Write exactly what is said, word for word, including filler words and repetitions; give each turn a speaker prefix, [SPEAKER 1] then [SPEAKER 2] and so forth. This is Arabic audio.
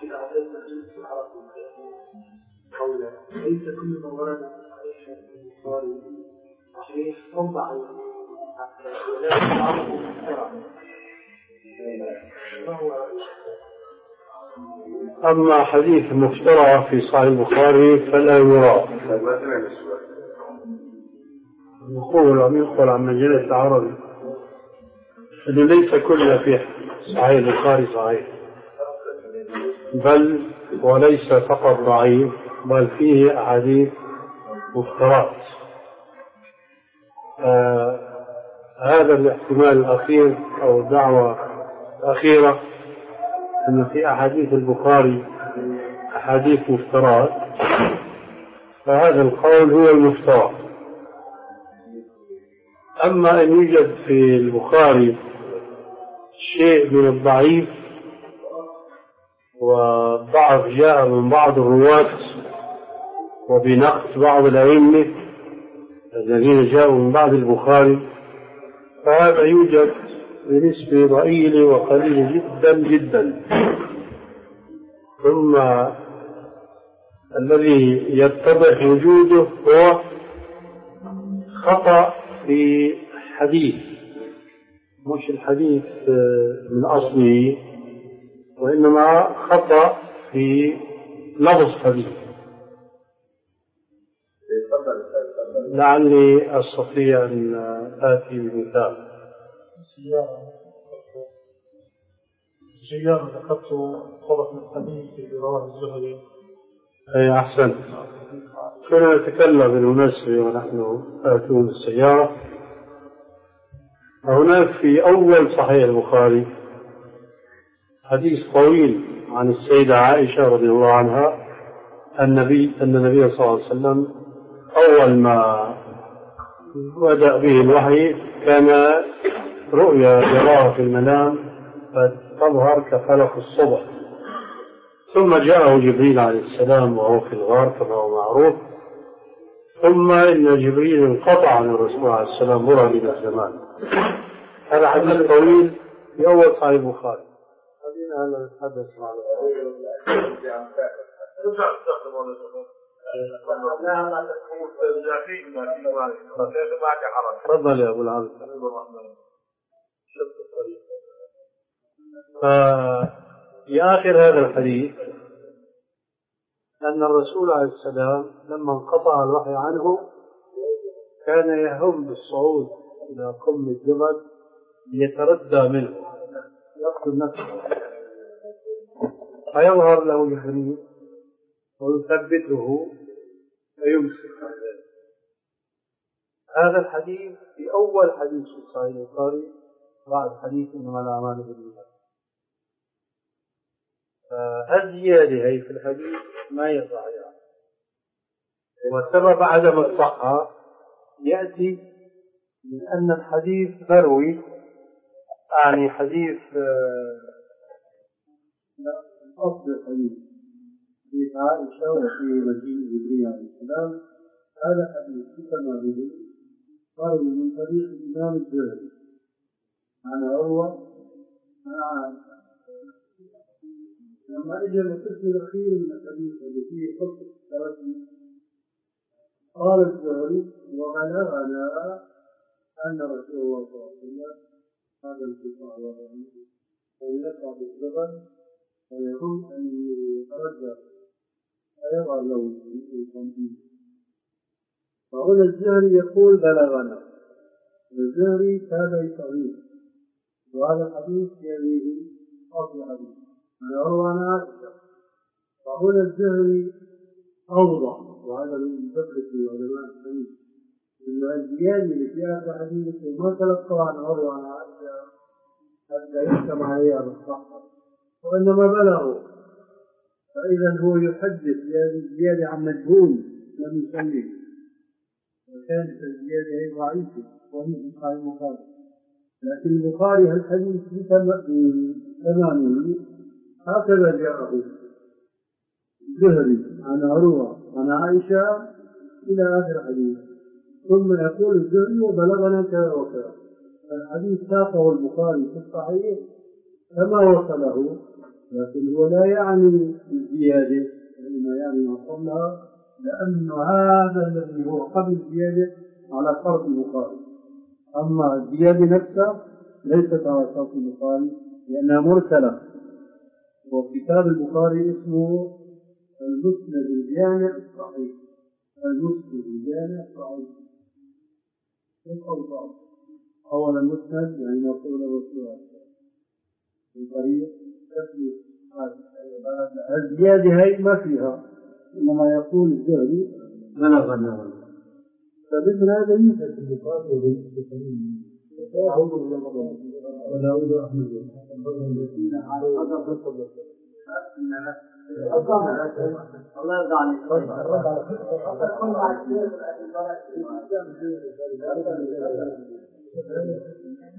[SPEAKER 1] في الأعداد التي تعرف قوله ليس كل ما ورد صحيح البخاري صحيح أو ضعيف ولكن بعضه مخترع.
[SPEAKER 2] أما حديث مفترى في صحيح البخاري فلا يرى. يقول عم يقول عن مجلة العربي أنه ليس كل في صحيح البخاري صحيح، بل وليس فقط ضعيف بل فيه أحاديث مفترات. آه هذا الاحتمال الأخير أو الدعوة الأخيرة أن في أحاديث البخاري أحاديث مفترات، فهذا القول هو المفترى. أما أن يوجد في البخاري شيء من الضعيف وضعف جاء من بعض الرواة وبنقص بعض الأئمة الذين جاءوا من بعد البخاري، فهذا يوجد بنسبة ضئيلة وقليلة جدا جدا. ثم الذي يتضح وجوده هو خطأ في حديث، مش الحديث من أصله، وإنما خطأ في لفظ حديث. لعلي أستطيع أن آتي بمثال.
[SPEAKER 1] سيارة ذكرت طرف من الحديث في رواه الزهري.
[SPEAKER 2] أي أحسن. كنا نتكلم بالمناسبة ونحن آتون السيارة. هناك في أول صحيح البخاري حديث طويل عن السيدة عائشة رضي الله عنها النبي أن النبي صلى الله عليه وسلم أول ما بدأ به الوحي كان رؤيا يراها في المنام فتظهر كفلق الصبح، ثم جاءه جبريل عليه السلام وهو في الغار كما هو معروف، ثم إن جبريل انقطع عن الرسول عليه السلام مرة من الزمان. هذا حديث طويل في أول صحيح البخاري. خلينا هلا نتحدث مع تفضل يا أبو العبد. في آخر هذا الحديث أن الرسول عليه السلام لما انقطع الوحي عنه كان يهم بالصعود إلى قمة الجبل ليتردى منه يقتل نفسه، فيظهر له جبريل ويثبته فيمسك عن ذلك. هذا الحديث في أول حديث في صحيح البخاري بعد حديث إنما الأعمال بالنيات. فالزيادة هي في الحديث ما هي صحيحة، وسبب عدم الصحة يأتي من أن الحديث مروي، يعني حديث أصل الحديث حديث عائشة وفي مجيء جبريل عليه السلام. هذا حديث كما به مروي من طريق الإمام الزهري عن عروة عن عائشة. لما أجى القسم الأخير من الحديث الذي فيه قصة التوكل قال الزهري وبلغنا أن رسول الله صلى الله عليه وسلم هذا الانقطاع وضعه أن يقع بالجبل ويكون أن يترجع فيضع له الخمسين. فهنا الزهري يقول بلغنا، الزهري تابعي صغير، وهذا الحديث يليه أصل حديث أنا أروى أنا عائشة. فهنا الزهري أوضح، وهذا من ذكر العلماء الحديث إن الزيادة اللي فيها في حديث ما تلقى عن أروى أنا عائشة حتى يحكم عليها بالصحة، وإنما بلغوا. فإذا هو يحدث بهذه الزيادة عن مجهول لم يسميه، وكانت الزيادة هي ضعيفة وهي في صحيح البخاري. لكن البخاري الحديث بتمامه هكذا جاءه الزهري عن عروة عن عائشة إلى آخر حديث، ثم يقول الزهري وبلغنا كذا وكذا. الحديث ساقه البخاري في الصحيح كما وصله لكن هو لا يعني الزيادة، وإنما يعني ما قبلها، لأن هذا الذي هو قبل الزيادة على شرط البخاري. أما الزيادة نفسها ليست على شرط البخاري لأنها مرسلة. وكتاب البخاري اسمه المسند الجامع الصحيح. المسند الجامع الصحيح أولا المسند يعني مقول الرسول بطريق تسمية الزيادة هي ما فيها، إنما يقول الزهري بلغنا. فبإذن هذا يوجد في البخاري وبالنسبة لي أعوذ بالله ولا أعوذ أحمد الله يرضى عليك.